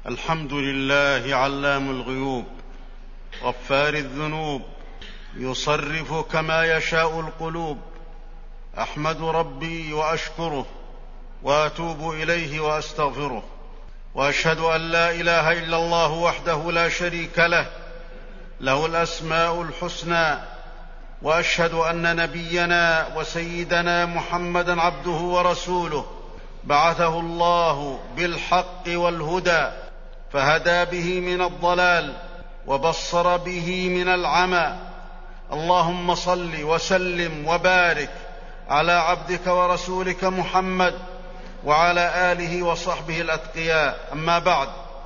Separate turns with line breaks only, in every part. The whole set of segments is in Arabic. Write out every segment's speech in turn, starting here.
الحمد لله علام الغيوب غفار الذنوب يصرف كما يشاء القلوب. أحمد ربي وأشكره وأتوب إليه وأستغفره، وأشهد أن لا إله إلا الله وحده لا شريك له، له الأسماء الحسنى، وأشهد أن نبينا وسيدنا محمدًا عبده ورسوله، بعثه الله بالحق والهدى، فهدى به من الضلال وبصر به من العمى. اللهم صل وسلم وبارك على عبدك ورسولك محمد وعلى آله وصحبه الأتقياء. أما بعد،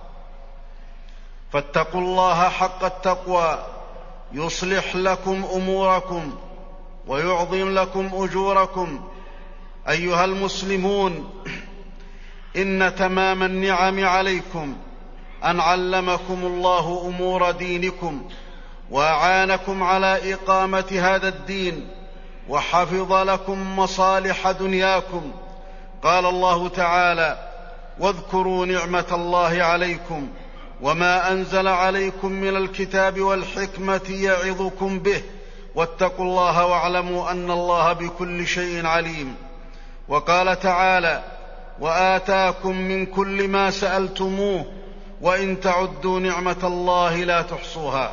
فاتقوا الله حق التقوى يصلح لكم أموركم ويعظم لكم أجوركم. أيها المسلمون، إن تمام النعم عليكم أن علمكم الله أمور دينكم وأعانكم على إقامة هذا الدين وحفظ لكم مصالح دنياكم. قال الله تعالى: واذكروا نعمة الله عليكم وما أنزل عليكم من الكتاب والحكمة يعظكم به، واتقوا الله واعلموا أن الله بكل شيء عليم. وقال تعالى: وآتاكم من كل ما سألتموه وإن تعدوا نعمة الله لا تحصوها.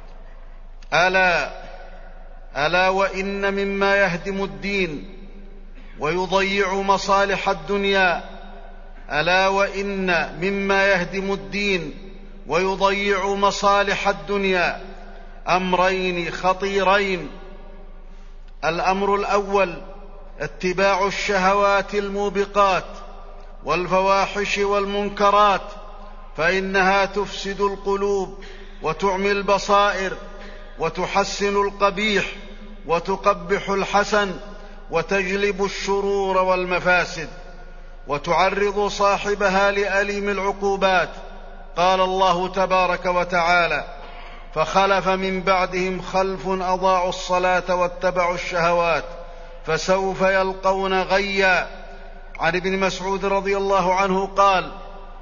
ألا وإن مما يهدم الدين ويضيع مصالح الدنيا ألا وإن مما يهدم الدين ويضيع مصالح الدنيا أمرين خطيرين. الأمر الأول اتباع الشهوات الموبقات والفواحش والمنكرات، فإنها تفسد القلوب وتعمي البصائر وتحسن القبيح وتقبح الحسن وتجلب الشرور والمفاسد وتعرض صاحبها لأليم العقوبات. قال الله تبارك وتعالى: فخلف من بعدهم خلف أضاعوا الصلاة واتبعوا الشهوات فسوف يلقون غيا. عن ابن مسعود رضي الله عنه قال: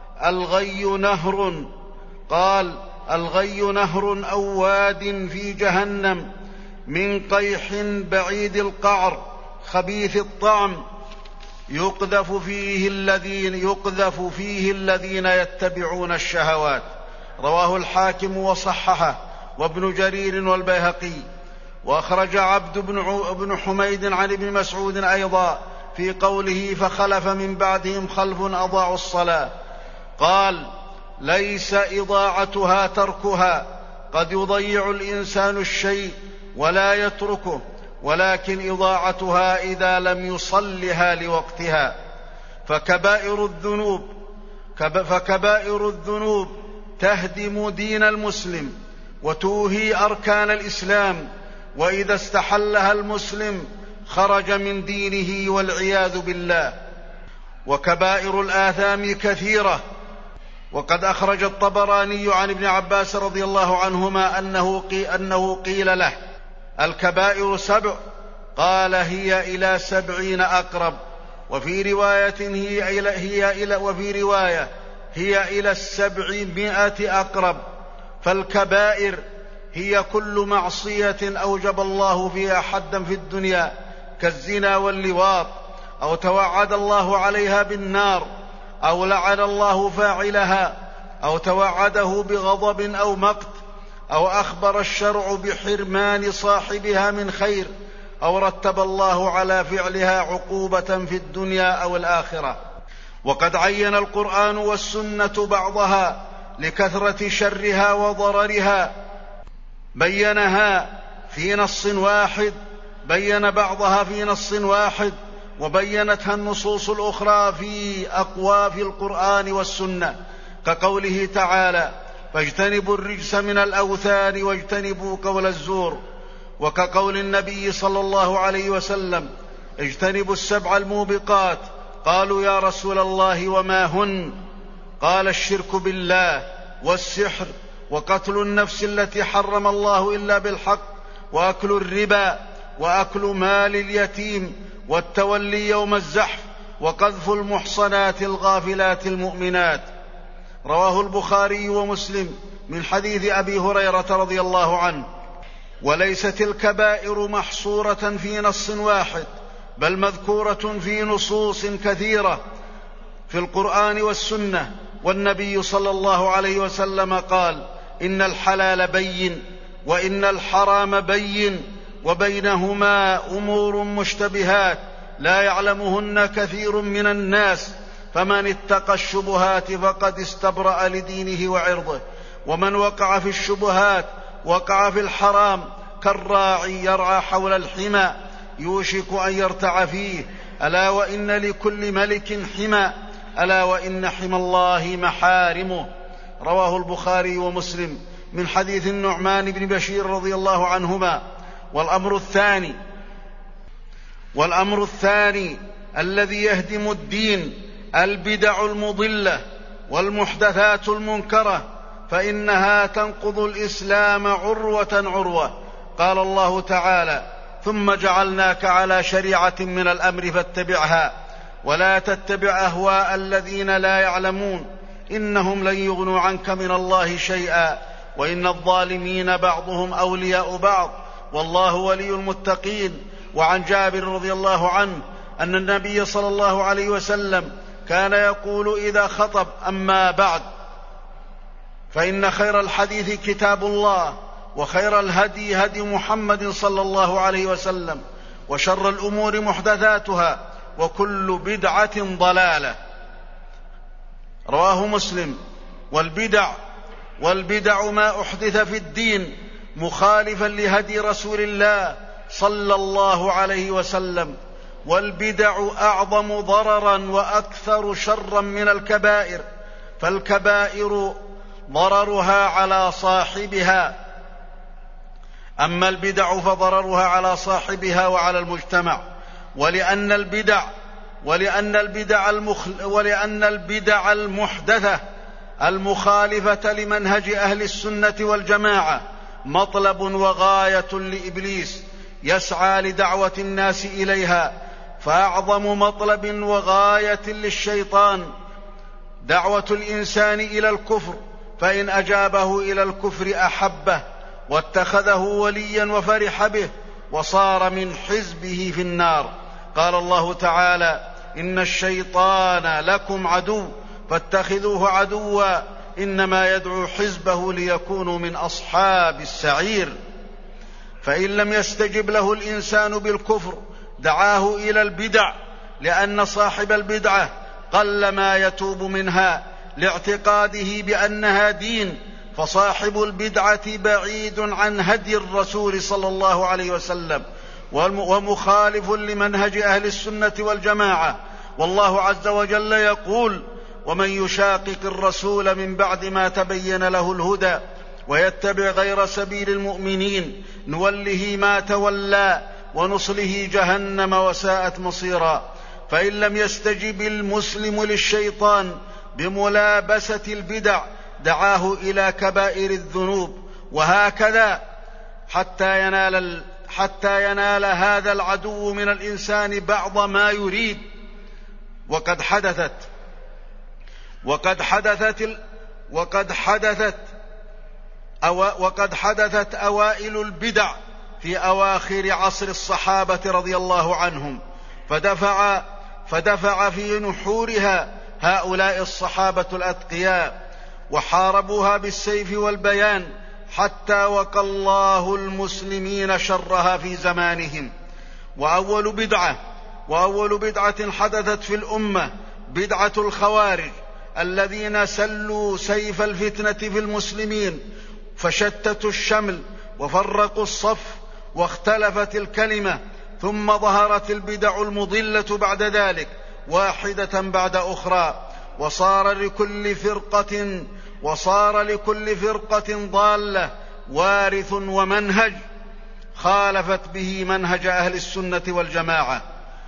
الغي نهر أو واد في جهنم من قيح بعيد القعر خبيث الطعم يقذف فيه الذين يتبعون الشهوات. رواه الحاكم وصححه وابن جرير والبيهقي. وأخرج عبد بن حميد عن ابن مسعود أيضا في قوله: فخلف من بعدهم خلف أضاعوا الصلاة، قال: ليس إضاعتها تركها، قد يضيع الإنسان الشيء ولا يتركه، ولكن إضاعتها إذا لم يصلها لوقتها. فكبائر الذنوب تهدم دين المسلم وتوهي أركان الإسلام، وإذا استحلها المسلم خرج من دينه والعياذ بالله. وكبائر الآثام كثيرة، وقد أخرج الطبراني عن ابن عباس رضي الله عنهما أنه قيل له: الكبائر 7، قال: هي إلى 70 أقرب، وفي رواية هي إلى 700 أقرب. فالكبائر هي كل معصية أوجب الله فيها حدا في الدنيا، كالزنا واللواط، أو توعد الله عليها بالنار، أو لعن الله فاعلها، أو توعده بغضب أو مقت، أو أخبر الشرع بحرمان صاحبها من خير، أو رتب الله على فعلها عقوبة في الدنيا أو الآخرة. وقد عين القرآن والسنة بعضها لكثرة شرها وضررها، بين بعضها في نص واحد، وبينتها النصوص الأخرى في أقوى القرآن والسنة، كقوله تعالى: فاجتنبوا الرجس من الأوثان واجتنبوا قول الزور، وكقول النبي صلى الله عليه وسلم: اجتنبوا 7 الموبقات. قالوا: يا رسول الله وما هن؟ قال: الشرك بالله، والسحر، وقتل النفس التي حرم الله إلا بالحق، وأكل الربا، وأكل مال اليتيم، والتولي يوم الزحف، وقذف المحصنات الغافلات المؤمنات. رواه البخاري ومسلم من حديث أبي هريرة رضي الله عنه. وليست الكبائر محصورة في نص واحد، بل مذكورة في نصوص كثيرة في القرآن والسنة. والنبي صلى الله عليه وسلم قال: إن الحلال بين وإن الحرام بين وبينهما أمور مشتبهات لا يعلمهن كثير من الناس، فمن اتقى الشبهات فقد استبرأ لدينه وعرضه، ومن وقع في الشبهات وقع في الحرام كالراعي يرعى حول الحمى يوشك أن يرتع فيه. ألا وإن لكل ملك حمى، ألا وإن حمى الله محارمه. رواه البخاري ومسلم من حديث النعمان بن بشير رضي الله عنهما. والأمر الثاني الذي يهدم الدين البدع المضلة والمحدثات المنكرة، فإنها تنقض الإسلام عروة عروة. قال الله تعالى: ثم جعلناك على شريعة من الأمر فاتبعها ولا تتبع أهواء الذين لا يعلمون إنهم لن يغنوا عنك من الله شيئا وإن الظالمين بعضهم أولياء بعض والله ولي المتقين. وعن جابر رضي الله عنه أن النبي صلى الله عليه وسلم كان يقول إذا خطب: أما بعد، فإن خير الحديث كتاب الله، وخير الهدي هدي محمد صلى الله عليه وسلم، وشر الأمور محدثاتها، وكل بدعة ضلالة. رواه مسلم. والبدع ما أحدث في الدين مخالفا لهدي رسول الله صلى الله عليه وسلم. والبدع أعظم ضررا وأكثر شرا من الكبائر، فالكبائر ضررها على صاحبها، أما البدع فضررها على صاحبها وعلى المجتمع. ولأن البدع المحدثة المخالفة لمنهج أهل السنة والجماعة مطلب وغاية لإبليس يسعى لدعوة الناس إليها، فأعظم مطلب وغاية للشيطان دعوة الإنسان إلى الكفر، فإن أجابه إلى الكفر أحبه واتخذه وليا وفرح به وصار من حزبه في النار. قال الله تعالى: إن الشيطان لكم عدو فاتخذوه عدوا إنما يدعو حزبه ليكونوا من أصحاب السعير. فإن لم يستجب له الإنسان بالكفر دعاه إلى البدع، لأن صاحب البدعة قلما يتوب منها لاعتقاده بأنها دين، فصاحب البدعة بعيد عن هدي الرسول صلى الله عليه وسلم ومخالف لمنهج أهل السنة والجماعة. والله عز وجل يقول: ومن يشاقق الرسول من بعد ما تبين له الهدى ويتبع غير سبيل المؤمنين نوله ما تولى ونصله جهنم وساءت مصيرا. فإن لم يستجب المسلم للشيطان بملابسة البدع دعاه إلى كبائر الذنوب، وهكذا حتى ينال هذا العدو من الإنسان بعض ما يريد. وقد حدثت أوائل البدع في أواخر عصر الصحابة رضي الله عنهم، فدفع في نحورها هؤلاء الصحابة الأتقياء وحاربوها بالسيف والبيان حتى وقى الله المسلمين شرها في زمانهم. وأول بدعة حدثت في الأمة بدعة الخوارج الذين سلوا سيف الفتنة في المسلمين، فشتتوا الشمل وفرقوا الصف واختلفت الكلمة، ثم ظهرت البدع المضلة بعد ذلك واحدة بعد أخرى، وصار لكل فرقة ضالة وارث ومنهج خالفت به منهج أهل السنة والجماعة.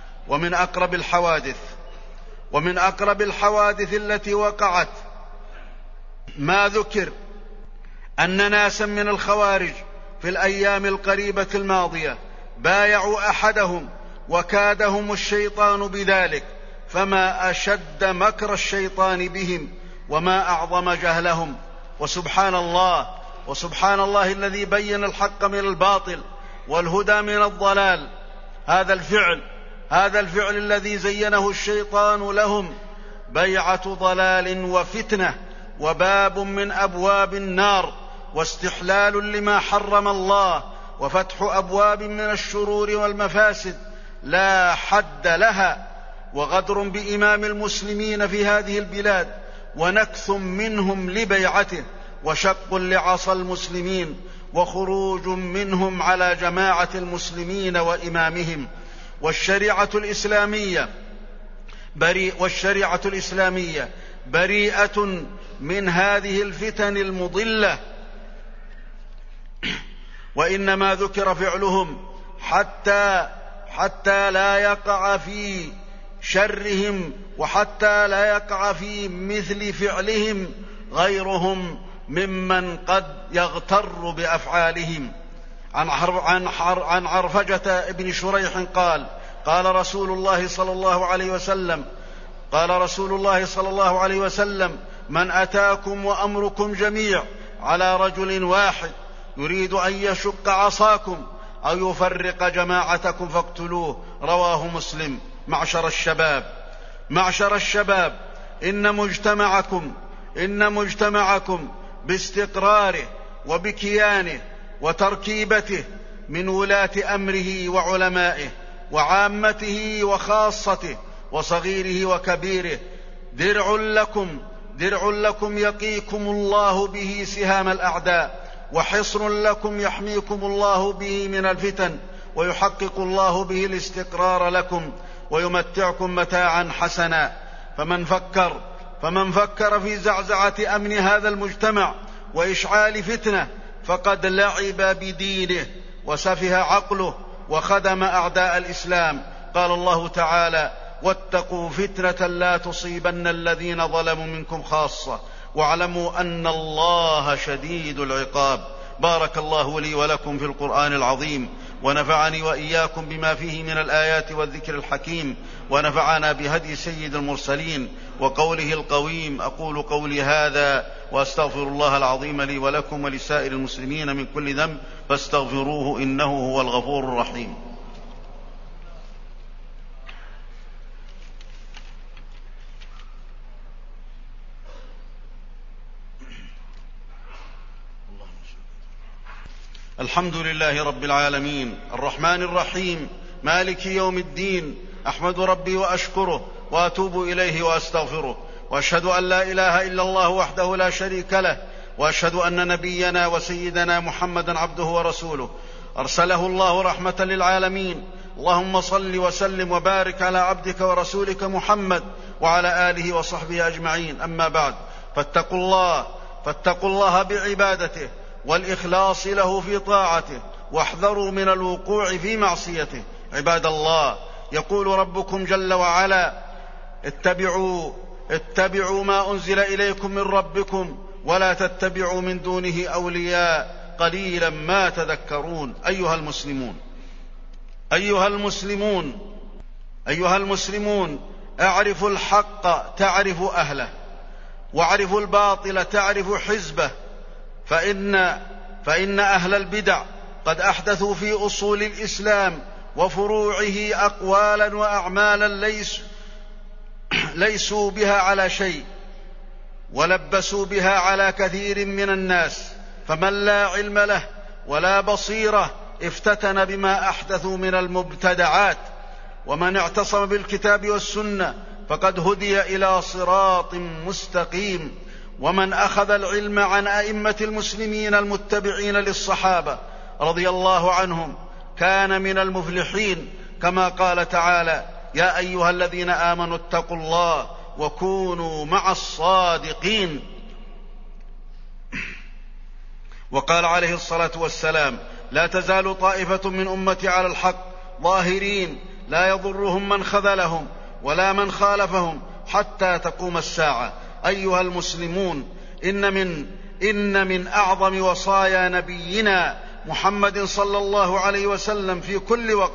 ومن أقرب الحوادث التي وقعت ما ذكر أن ناسا من الخوارج في الأيام القريبة الماضية بايعوا أحدهم وكادهم الشيطان بذلك، فما أشد مكر الشيطان بهم وما أعظم جهلهم. وسبحان الله الذي بين الحق من الباطل والهدى من الضلال. هذا الفعل الذي زينه الشيطان لهم بيعة ضلال وفتنة، وباب من أبواب النار، واستحلال لما حرم الله، وفتح أبواب من الشرور والمفاسد لا حد لها، وغدر بإمام المسلمين في هذه البلاد، ونكث منهم لبيعته، وشق لعصا المسلمين، وخروج منهم على جماعة المسلمين وإمامهم. والشريعة الإسلامية بريئة من هذه الفتن المضلة، وإنما ذكر فعلهم حتى لا يقع في شرهم، وحتى لا يقع في مثل فعلهم غيرهم ممن قد يغتر بأفعالهم. عن عرفجة بن شريح قال رسول الله صلى الله عليه وسلم: من أتاكم وأمركم جميع على رجل واحد يريد أن يشق عصاكم أو يفرق جماعتكم فاقتلوه. رواه مسلم. معشر الشباب، إن مجتمعكم باستقراره وبكيانه وتركيبته من ولاة أمره وعلمائه وعامته وخاصته وصغيره وكبيره درع لكم يقيكم الله به سهام الأعداء، وحصن لكم يحميكم الله به من الفتن، ويحقق الله به الاستقرار لكم، ويمتعكم متاعا حسنا. فمن فكر في زعزعة أمن هذا المجتمع وإشعال فتنة فقد لعب بدينه وسفه عقله وخدم أعداء الإسلام. قال الله تعالى: واتقوا فتنة لا تصيبن الذين ظلموا منكم خاصة واعلموا أن الله شديد العقاب. بارك الله لي ولكم في القرآن العظيم، ونفعني وإياكم بما فيه من الآيات والذكر الحكيم، ونفعنا بهدي سيد المرسلين وقوله القويم. أقول قولي هذا وأستغفر الله العظيم لي ولكم ولسائر المسلمين من كل ذنب فاستغفروه إنه هو الغفور الرحيم. الحمد لله رب العالمين، الرحمن الرحيم، مالك يوم الدين. أحمد ربي وأشكره وأتوب إليه وأستغفره، وأشهد أن لا إله إلا الله وحده لا شريك له، وأشهد أن نبينا وسيدنا محمدا عبده ورسوله أرسله الله رحمة للعالمين. اللهم صل وسلم وبارك على عبدك ورسولك محمد وعلى آله وصحبه أجمعين. أما بعد، فاتقوا الله بعبادته والإخلاص له في طاعته، واحذروا من الوقوع في معصيته. عباد الله، يقول ربكم جل وعلا: اتبعوا ما أنزل إليكم من ربكم ولا تتبعوا من دونه أولياء قليلا ما تذكرون. أيها المسلمون، أعرفوا الحق تعرف أهله، واعرفوا الباطل تعرف حزبه، فإن أهل البدع قد أحدثوا في أصول الإسلام وفروعه أقوالا وأعمالا ليسوا بها على شيء، ولبسوا بها على كثير من الناس، فمن لا علم له ولا بصيرة افتتن بما أحدثوا من المبتدعات، ومن اعتصم بالكتاب والسنة فقد هدي إلى صراط مستقيم. ومن أخذ العلم عن أئمة المسلمين المتبعين للصحابة رضي الله عنهم كان من المفلحين، كما قال تعالى: يا أيها الذين آمنوا اتقوا الله وكونوا مع الصادقين. وقال عليه الصلاة والسلام: لا تزال طائفة من أمتي على الحق ظاهرين لا يضرهم من خذلهم ولا من خالفهم حتى تقوم الساعة. أيها المسلمون، إن من أعظم وصايا نبينا محمد صلى الله عليه وسلم في كل وقت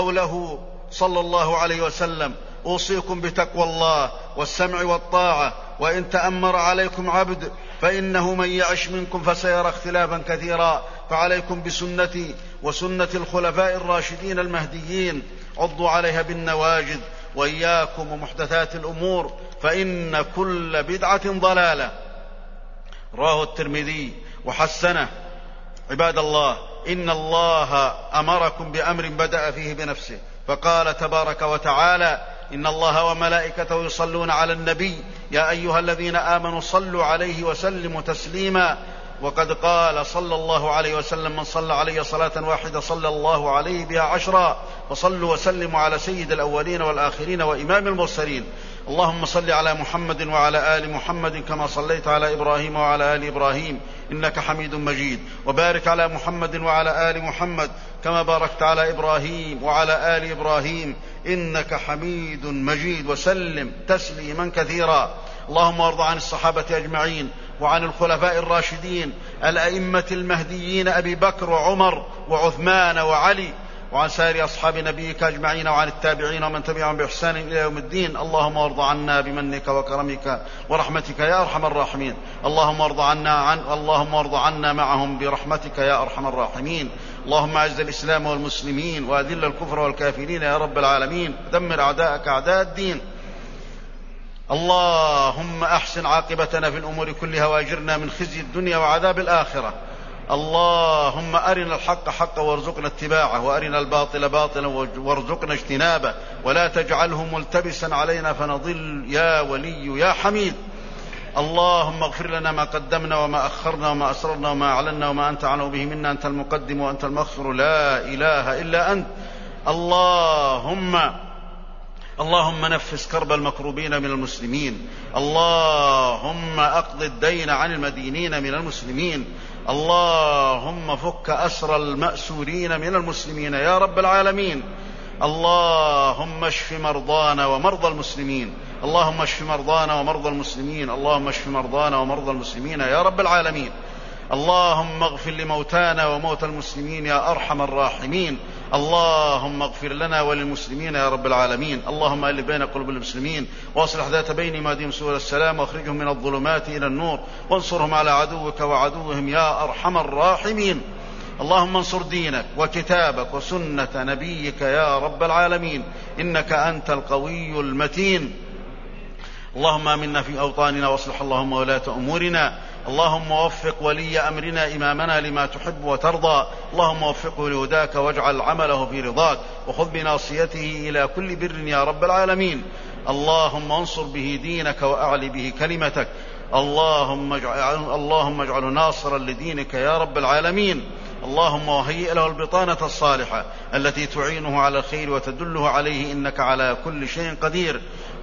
قوله صلى الله عليه وسلم: أوصيكم بتقوى الله والسمع والطاعة وإن تأمر عليكم عبد فإنه من يعش منكم فسيرى اختلافا كثيرا، فعليكم بسنتي وسنة الخلفاء الراشدين المهديين، عضوا عليها بالنواجذ، وإياكم ومحدثات الأمور، فإن كل بدعة ضلالة. رواه الترمذي وحسنه. عباد الله، إن الله أمركم بأمر بدأ فيه بنفسه، فقال تبارك وتعالى: إن الله وملائكته يصلون على النبي يا أيها الذين آمنوا صلوا عليه وسلموا تسليما. وقد قال صلى الله عليه وسلم: من صلى علي صلاة واحدة صلى الله عليه بها 10. فصلوا وسلموا على سيد الأولين والآخرين وإمام المرسلين. اللهم صل على محمد وعلى آل محمد كما صليت على إبراهيم وعلى آل إبراهيم إنك حميد مجيد، وبارك على محمد وعلى آل محمد كما باركت على إبراهيم وعلى آل إبراهيم إنك حميد مجيد، وسلم تسليما كثيرا. اللهم وارض عن الصحابة أجمعين وعن الخلفاء الراشدين الأئمة المهديين أبي بكر وعمر وعثمان وعلي، وعن سائر أصحاب نبيك أجمعين، وعن التابعين ومن تبعهم بإحسان إلى يوم الدين. اللهم وارض عنا بمنك وكرمك ورحمتك يا أرحم الراحمين. اللهم وارض عنا معهم برحمتك يا أرحم الراحمين. اللهم أعز الإسلام والمسلمين وأذل الكفر والكافرين يا رب العالمين. دمر أعداءك أعداء الدين. اللهم أحسن عاقبتنا في الأمور كلها وأجرنا من خزي الدنيا وعذاب الآخرة. اللهم أرنا الحق حقا وارزقنا اتباعه، وأرنا الباطل باطلا وارزقنا اجتنابه، ولا تجعله ملتبسا علينا فنضل يا ولي يا حميد. اللهم اغفر لنا ما قدمنا وما أخرنا وما أسررنا وما أعلنا وما أنت أعلم به منا، أنت المقدم وأنت المؤخر، لا إله إلا أنت. اللهم نفس كرب المكروبين من المسلمين. اللهم أقض الدين عن المدينين من المسلمين. اللهم فك أسر المأسورين من المسلمين يا رب العالمين. اللهم اشف مرضانا ومرضى المسلمين. اللهم اشف مرضانا ومرضى المسلمين. اللهم اشف مرضانا ومرضى المسلمين يا رب العالمين. اللهم اغفر لموتانا وموتى المسلمين يا أرحم الراحمين. اللهم اغفر لنا وللمسلمين يا رب العالمين. اللهم ألف بين قلوب المسلمين واصلح ذات بينهم واهدهم سبل السلام واخرجهم من الظلمات إلى النور وانصرهم على عدوك وعدوهم يا أرحم الراحمين. اللهم انصر دينك وكتابك وسنة نبيك يا رب العالمين، إنك أنت القوي المتين. اللهم آمنا في أوطاننا واصلح اللهم ولاة أمورنا. اللهم وفق ولي أمرنا إمامنا لما تحب وترضى. اللهم وفقه لهداك واجعل عمله في رضاك، وخذ بناصيته إلى كل بر يا رب العالمين. اللهم انصر به دينك وأعل به كلمتك. اللهم اجعله ناصرا لدينك يا رب العالمين. اللهم وهيئ له البطانة الصالحة التي تعينه على الخير وتدله عليه، إنك على كل شيء قدير.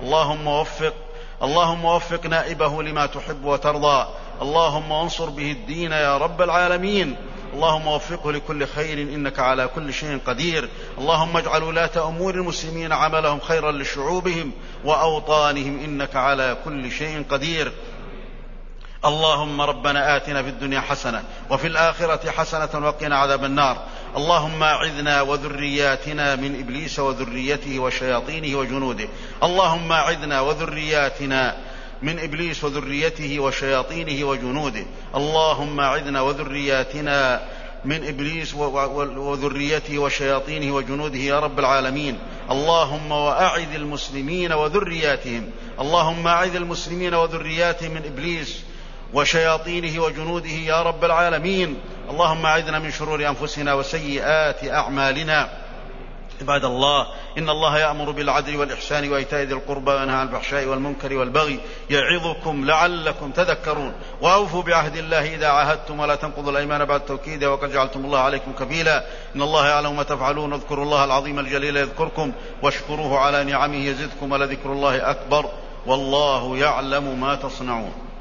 اللهم وفق نائبه لما تحب وترضى. اللهم انصر به الدين يا رب العالمين. اللهم وفقه لكل خير إنك على كل شيء قدير. اللهم اجعل ولاة أمور المسلمين عملهم خيرا لشعوبهم وأوطانهم، إنك على كل شيء قدير. اللهم ربنا آتنا في الدنيا حسنة وفي الآخرة حسنة وقنا عذاب النار. اللهم أعذنا وذرياتنا من إبليس وذريته وشياطينه وجنوده. اللهم أعذنا وذرياتنا من إبليس وذريته وشياطينه وجنوده. اللهم أعذنا وذرياتنا من إبليس وذريته وشياطينه وجنوده يا رب العالمين. اللهم وأعذ المسلمين وذرياتهم. اللهم أعذ المسلمين وذرياتهم من إبليس وشياطينه وجنوده يا رب العالمين. اللهم أعذنا من شرور أنفسنا وسيئات أعمالنا. عباد الله، إن الله يأمر بالعدل والإحسان وإيتاء ذي القربى وينهى عن الفحشاء والمنكر والبغي يعظكم لعلكم تذكرون. وأوفوا بعهد الله إذا عاهدتم ولا تنقضوا الأيمان بعد توكيدها وقد جعلتم الله عليكم كفيلا. إن الله يعلم ما تفعلون. اذكروا الله العظيم الجليل يذكركم واشكروه على نعمه يزدكم ولذكر الله أكبر والله يعلم ما تصنعون.